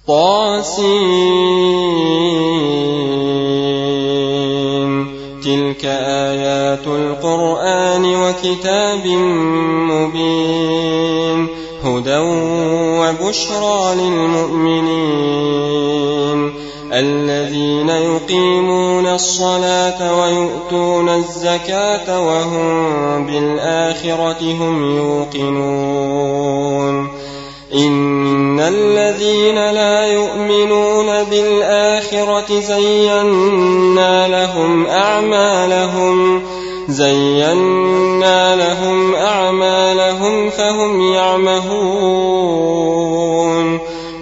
طاسين. تلك آيات القرآن وكتاب مبين هدى وبشرى للمؤمنين الذين يقيمون الصلاة ويؤتون الزكاة وهم بالآخرة هم يوقنون. إن الذين لا يؤمنون بالآخرة زينا لهم أعمالهم فهم يعمهون.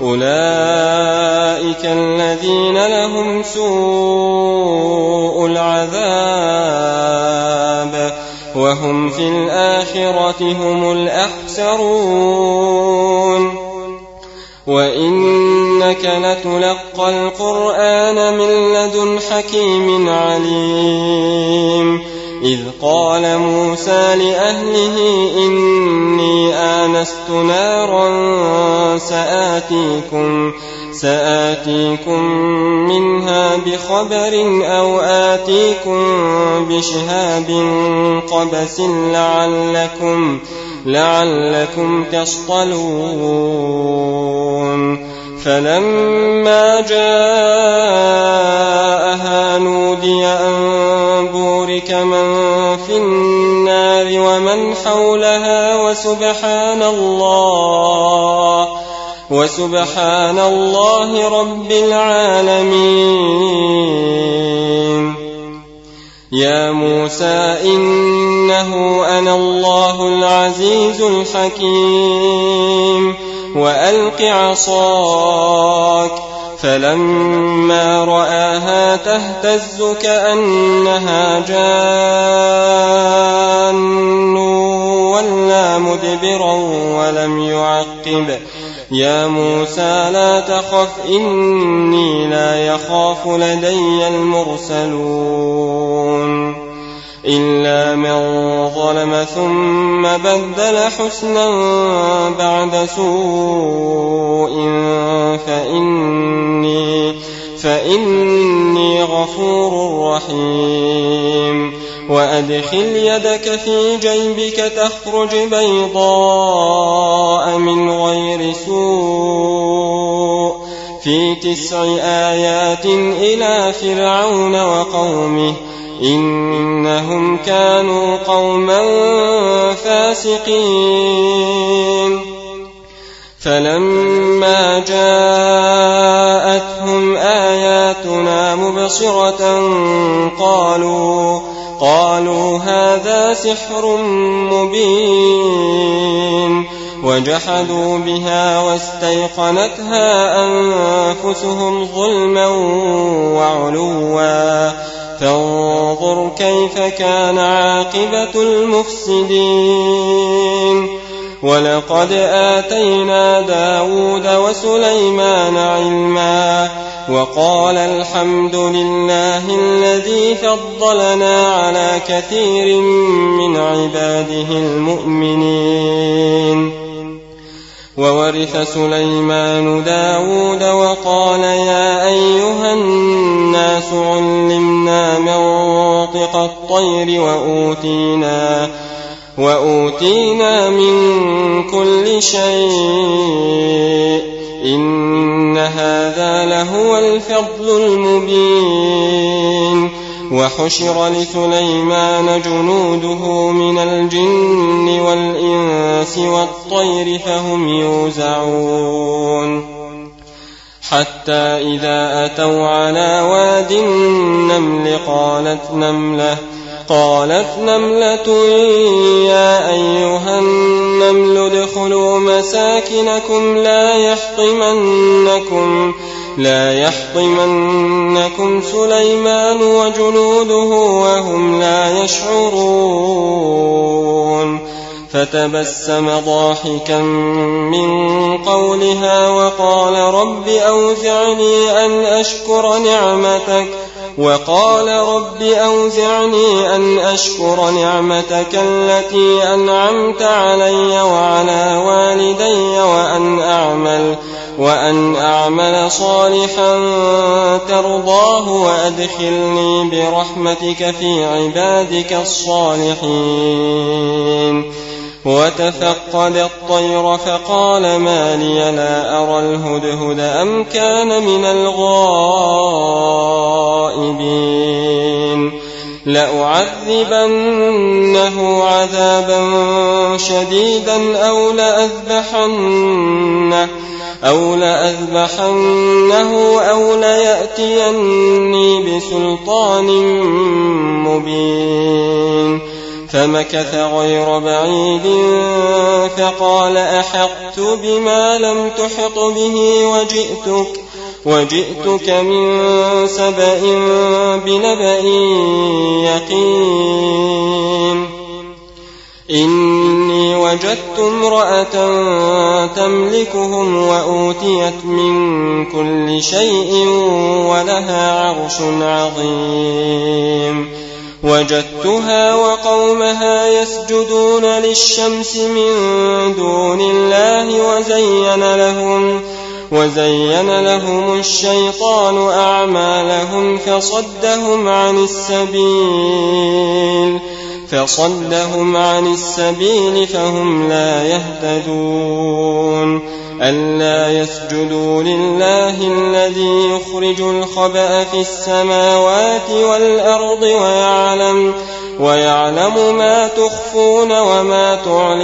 أولئك الذين لهم سوء العذاب وهم في الآخرة هم الأخسرون. وإنك لتلقى القرآن من لدن حكيم عليم. إذ قال موسى لأهله إني آنست نارا سآتيكم منها بخبر أو آتيكم بشهاب قبس لعلكم تصطلون. فلما جاءها نودي أن بورك من في النار ومن حولها وسبحان الله رب العالمين. يا موسى إنه أنا الله العزيز الحكيم وألق عصاك. فلما رآها تهتز كأنها جان ولا مدبرا ولم يعقب. يا موسى لا تخف إني لا يخاف لدي المرسلون. إلا من ظلم ثم بدل حسنا بعد سوء فإني غفور رحيم. وأدخل يدك في جيبك تخرج بيضاء من غير سوء في 9 آيات إلى فرعون وقومه إنهم كانوا قوما فاسقين. فلما جاءتهم آياتنا مبصرة قالوا هذا سحر مبين وجحدوا بها واستيقنتها أنفسهم ظلما وعلوا. فانظر كيف كان عاقبة المفسدين. ولقد آتينا داود وسليمان علما وقال الحمد لله الذي فضلنا على كثير من عباده المؤمنين. وورث سليمان داود وقال يا أيها الناس علمنا منطق الطير وأوتينا من كل شيء إن هذا لهو الفضل المبين. وحشر لسليمان جنوده من الجن والإنس والطير فهم يوزعون. حتى إذا أتوا على واد النمل قالت نملة يا أيها النمل ادخلوا مساكنكم لا يحطمنكم سليمان وجنوده وهم لا يشعرون. فتبسم ضاحكا من قولها وقال رب أوزعني أن أشكر وقال رب أوزعني أن أشكر نعمتك التي أنعمت علي وعلى والدي وأن أعمل صالحا ترضاه وأدخلني برحمتك في عبادك الصالحين. وتفقد الطير فقال ما لي لا أرى الهدهد أم كان من الغائبين لأعذبنه عذابا شديدا أو لأذبحنه أو ليأتيني بسلطان مبين. فمكث غير بعيد فقال أحطت بما لم تحط به وجئتك من سبأ بنبأ يقين. إني وجدت امرأة تملكهم وأوتيت من كل شيء ولها عرش عظيم. وجدتها وقومها يسجدون للشمس من دون الله وزين لهم الشيطان أعمالهم فصدهم عن السبيل فهم لا يهتدون. ألا يسجدوا لله الذي يخرج الخبأ في السماوات والأرض ويعلم ما تخفون وما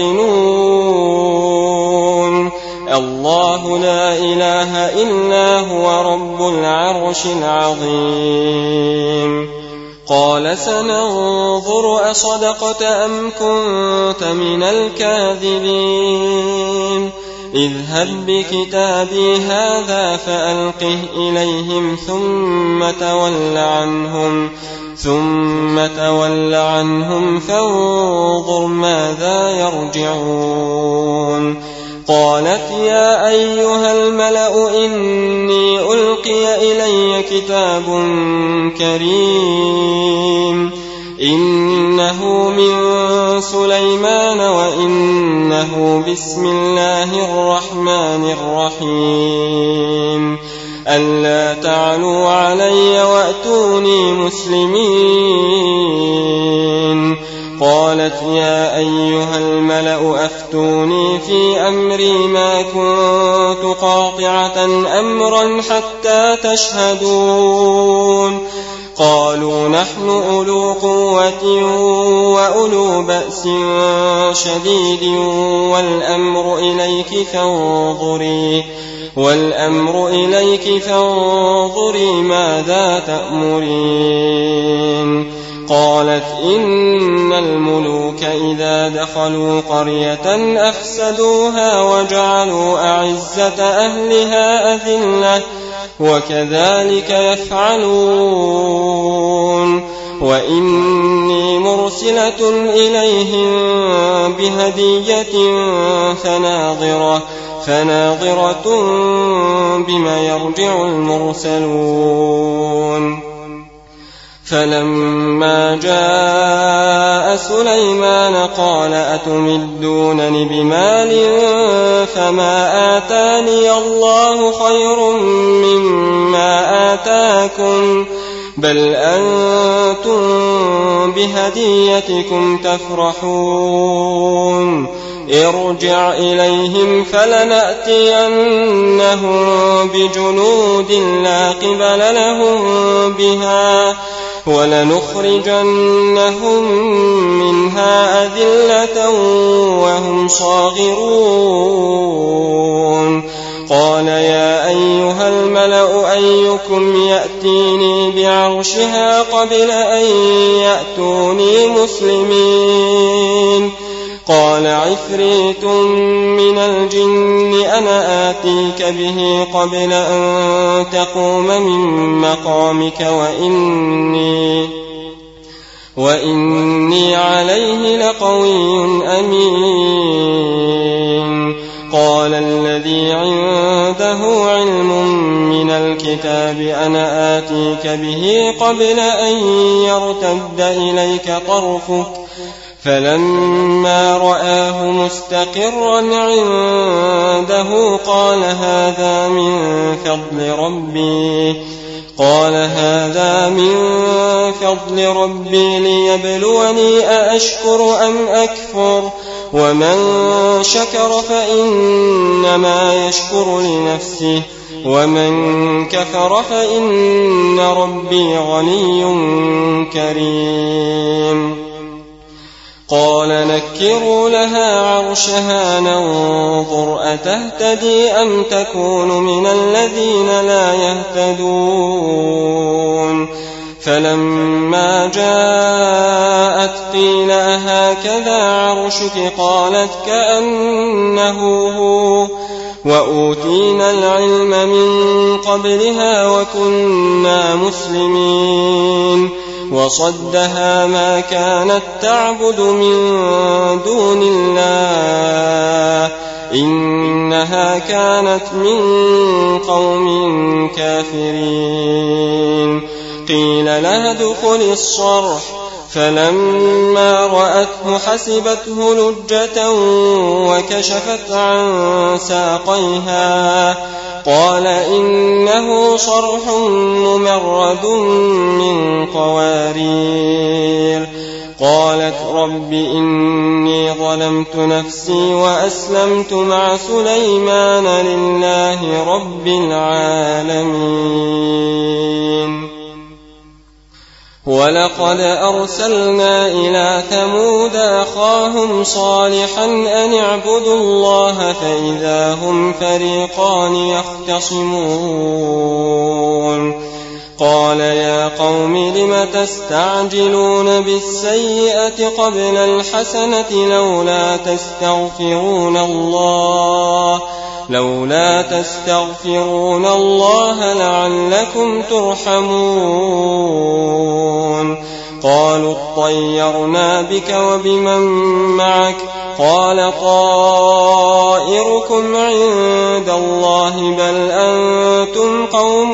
تعلنون. الله لا إله إلا هو رب العرش العظيم. قال سننظر أصدقت أم كنت من الكاذبين. اذهب بكتابي هذا فألقه إليهم ثم تول عنهم فانظر ماذا يرجعون. قالت يا أيها الملأ إني ألقي إلي كتاب كريم إنه من سليمان وإنه بسم الله الرحمن الرحيم. ألا تعلوا علي وأتوني مسلمين. قالت يا أيها الملأ أفتوني في أمري ما كنت قاطعة أمرا حتى تشهدون. قالوا نحن أولو قوة وأولو بأس شديد والأمر إليك فانظري ماذا تأمرين. قالت إن الملوك إذا دخلوا قرية أفسدوها وجعلوا أعزة أهلها أذلة وكذلك يفعلون. وإني مرسلة إليهم بهدية فناظرة بما يرجع المرسلون. فلما جاء سليمان قال أتمدونني بمال فما آتاني الله خير مما آتاكم بل أنتم بهديتكم تفرحون. ارجع إليهم فلنأتينهم بجنود لا قبل لهم بها ولنخرجنهم منها أذلة وهم صاغرون. قال يا أيها الملأ أيكم يأتيني بعرشها قبل أن يأتوني مسلمين. قال عفريت من الجن أنا آتيك به قبل أن تقوم من مقامك وإني عليه لقوي أمين. قال الذي عنده علم من الكتاب أنا آتيك به قبل أن يرتد إليك طرفك فلما رآه مستقرا عنده قال هذا من فضل ربي ليبلوني أأشكر أم أكفر ومن شكر فإنما يشكر لنفسه ومن كفر فإن ربي غني كريم. قال نكروا لها عرشها ننظر أتهتدي أم تكون من الذين لا يهتدون. فلما جاءت قيل أهكذا عرشك قالت كأنه هو وأوتينا العلم من قبلها وكنا مسلمين. وصدها ما كانت تعبد من دون الله إنها كانت من قوم كافرين. قيل لها ادخل الصرح فلما رأته حسبته لجة وكشفت عن ساقيها قال إنه صرح ممرد من قوارير. قالت رب إني ظلمت نفسي وأسلمت مع سليمان لله رب العالمين. ولقد أرسلنا إلى ثمود أخاهم صالحا أن اعبدوا الله فإذا هم فريقان يختصمون. قال يا قوم لم تستعجلون بالسيئة قبل الحسنة لولا تستغفرون الله لعلكم ترحمون. قالوا اطيرنا بك وبمن معك قال طائركم عند الله بل أنتم قوم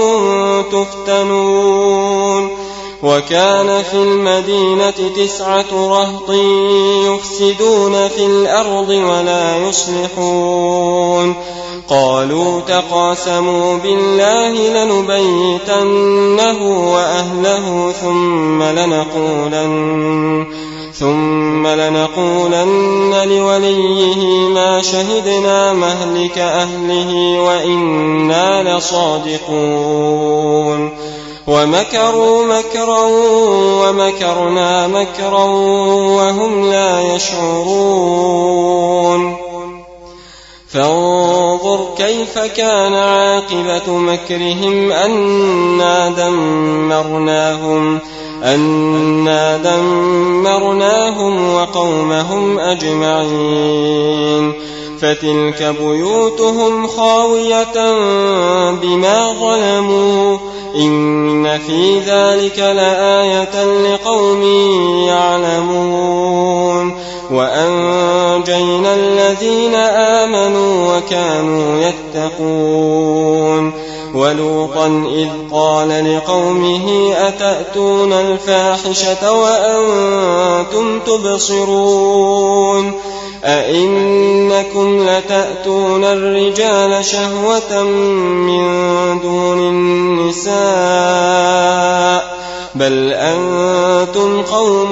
تفتنون. وكان في المدينة 9 رهط يفسدون في الأرض ولا يصلحون. قالوا تقاسموا بالله لنبيتنه وأهله ثم لنقولن لوليه ما شهدنا مهلك أهله وإنا لصادقون. ومكروا مكرا ومكرنا مكرا وهم لا يشعرون. فانظر كيف كان عاقبة مكرهم أنا دمرناهم وقومهم أجمعين. فتلك بيوتهم خاوية بما ظلموا إن في ذلك لآية لقوم يعلمون. وأنجينا الذين آمنوا وكانوا يتقون. ولوطا إذ قال لقومه أتأتون الفاحشة وأنتم تبصرون أئنكم لتأتون الرجال شهوة من دون النساء بل أنتم قوم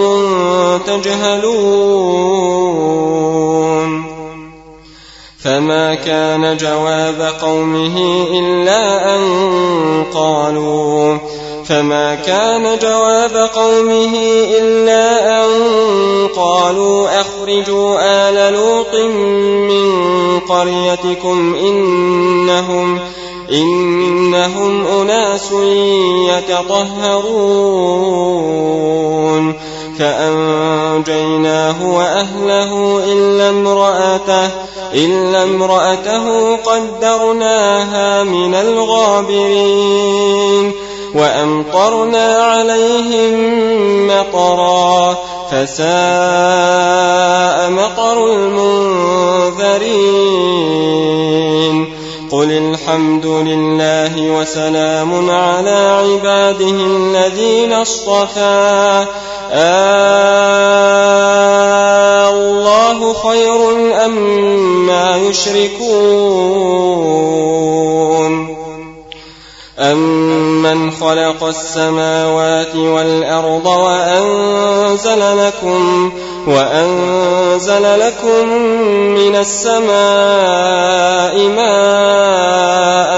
تجهلون. فما كان جواب قومه إلا أن قالوا أخرجوا آل لوط من قريتكم إنهم أناس يتطهرون. فأنجيناه وأهله إلا امرأته قدرناها من الغابرين. وأمطرنا عليهم مطرا فساء مطر المنذرين قل الحمد لله وسلام على عباده الذين اصطفى الله خير أما يشركون أمن خلق السماوات والأرض وأنزل لكم من السماء ماء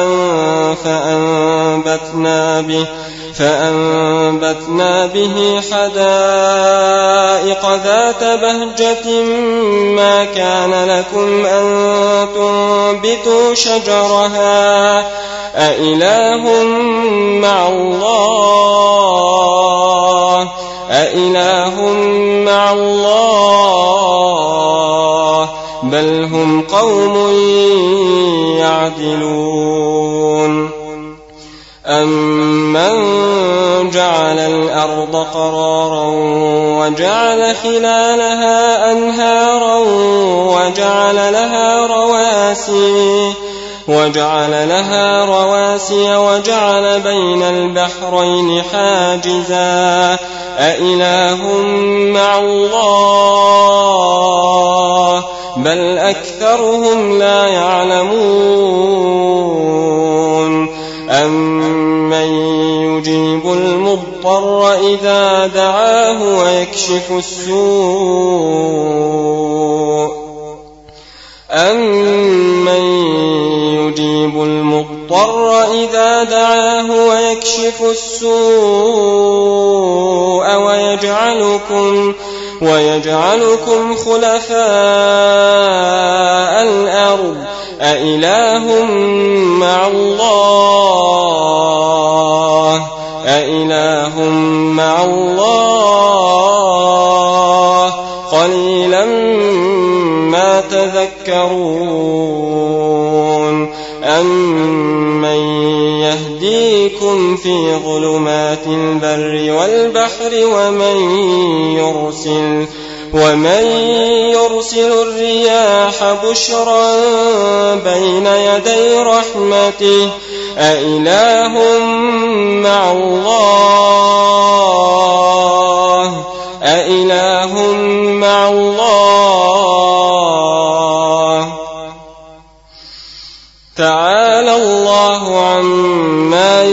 فأنبتنا به حدائق ذات بهجة ما كان لكم أن تنبتوا شجرها أإله مع الله بل هم قوم يعدلون أمن جعل الأرض قرارا وجعل خلالها أنهارا وجعل لها رواسي وجعل بين البحرين حاجزا أإله مع الله بل أكثرهم لا يعلمون أمن يجيب المضطر إذا دعاه ويكشف السوء ويجعلكم خلفاء الأرض أإله مع الله قليلا ما تذكرون أمن يهديكم في ظلمات البر والبحر ومن يرسل الرياح بشرا بين يدي رحمته أإله مع الله تعالى الله عما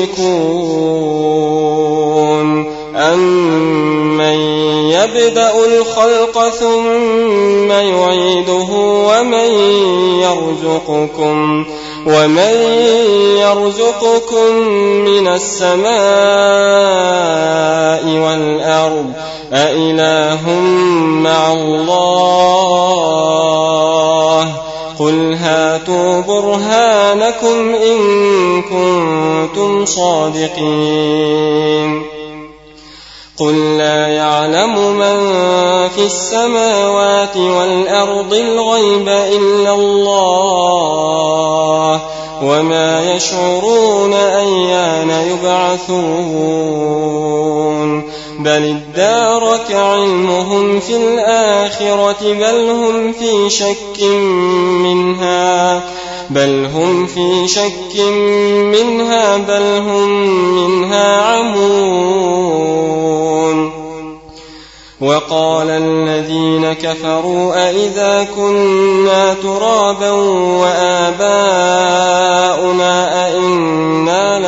يشركون أمن يبدأ الخلق ثم يعيده ومن يرزقكم من السماء والأرض أإله مع الله قل هاتوا برهانكم إن كنتم صادقين قل لا يعلم من في السماوات والأرض الغيب إلا الله وما يشعرون أيان يبعثون بل ادارك علمهم في الآخرة بل هم في شك منها بل هم منها عمون وقال الذين كفروا أئذا كنا ترابا وآباؤنا أئنا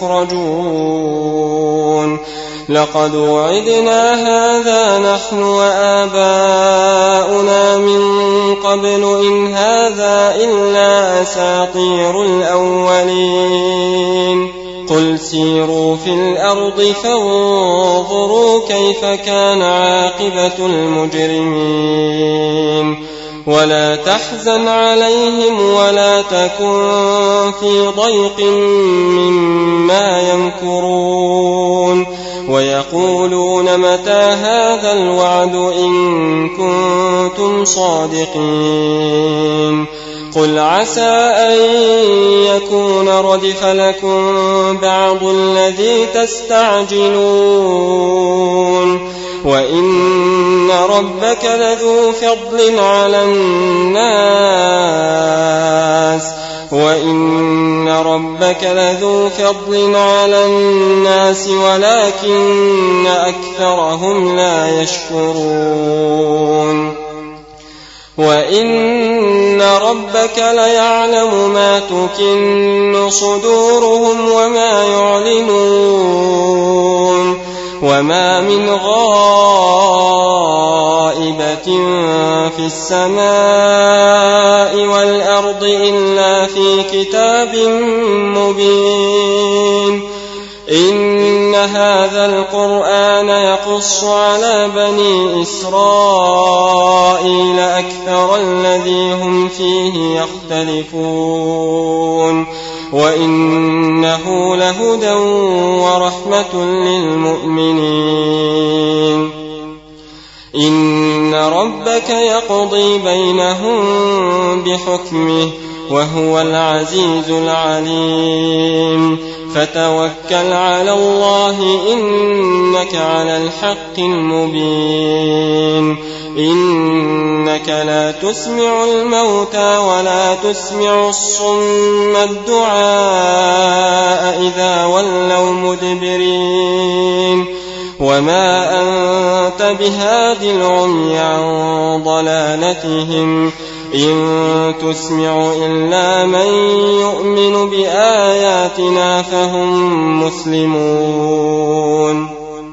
لمخرجون لقد وعدنا هذا نحن وآباؤنا من قبل إن هذا إلا أساطير الأولين قل سيروا في الأرض فانظروا كيف كان عاقبة المجرمين ولا تحزن عليهم ولا تكن في ضيق مما يمكرون ويقولون متى هذا الوعد إن كنتم صادقين قل عسى أن يكون ردف لكم بعض الذي تستعجلون وإن ربك لذو فضل على الناس ولكن أكثرهم لا يشكرون وإن ربك ليعلم ما تكن صدورهم وما يعلنون وما من غائبة في السماء والأرض إلا في كتاب مبين إن هذا القرآن يقص على بني إسرائيل أكثر الذي هم فيه يختلفون وإنه لهدى ورحمة للمؤمنين إن ربك يقضي بينهم بحكمه وهو العزيز العليم فتوكل على الله إنك على الحق المبين إنك لا تسمع الموتى ولا تسمع الصم الدعاء إذا ولوا مدبرين وما أنت بهاد العمي عن ضلالتهم إن تسمع إلا من يؤمن بآياتنا فهم مسلمون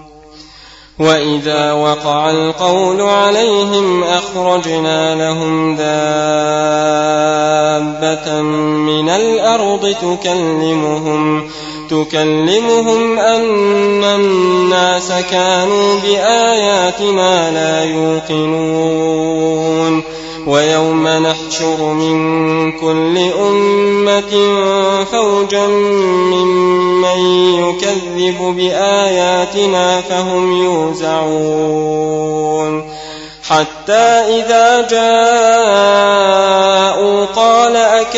وإذا وقع القول عليهم أخرجنا لهم دابة من الأرض تكلمهم أن الناس كانوا بآياتنا لا يوقنون ويوم نحشر من كل أمة فوجا ممن يكذب بآياتنا فهم يوزعون حتى إذا جاءوا قال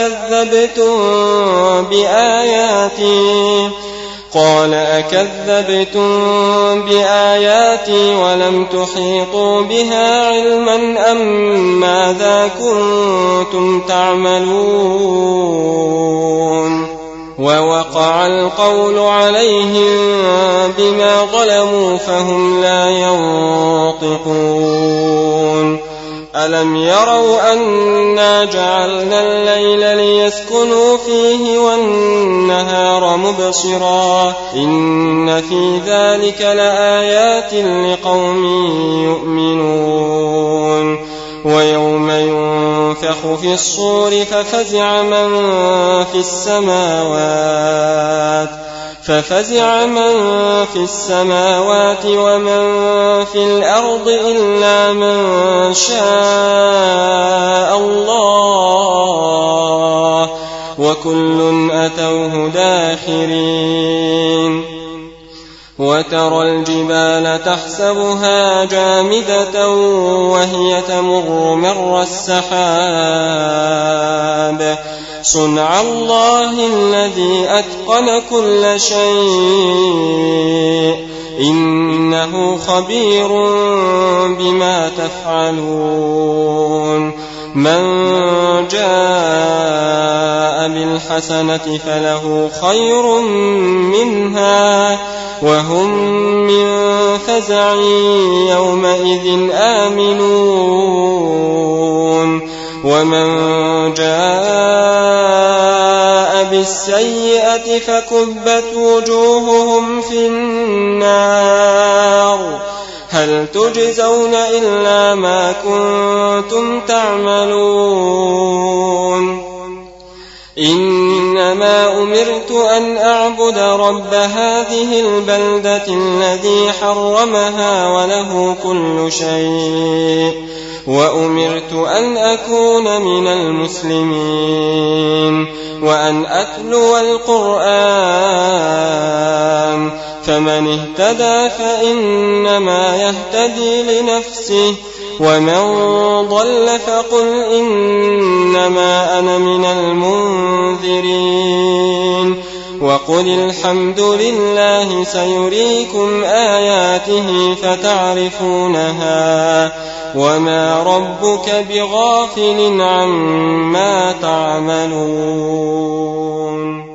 أكذبتم بآياتي ولم تحيطوا بها علما أم ماذا كنتم تعملون ووقع القول عليهم بما ظلموا فهم لا ينطقون ألم يروا أنا جعلنا الليل ليسكنوا فيه والنهار مبصرا إن في ذلك لآيات لقوم يؤمنون ويوم ينفخ في الصور ففزع من في السماوات ومن في الأرض إلا من شاء الله وكل أتوه داخرين وترى الجبال تحسبها جامدة وهي تمر مر السحاب صنع الله الذي أتقن كل شيء إنه خبير بما تفعلون من جاء بالحسنة فله خير منها وهم من فزع يومئذ آمنون ومن جاء بالسيئة فكبت وجوههم في النار هل تجزون إلا ما كنتم تعملون إنما أمرت أن أعبد رب هذه البلدة الذي حرمها وله كل شيء وأمرت أن أكون من المسلمين وأن أتلو القرآن فمن اهتدى فإنما يهتدي لنفسه ومن ضل فقل إنما أنا من المنذرين وقل الحمد لله سيريكم آياته فتعرفونها وما ربك بغافل عما تعملون.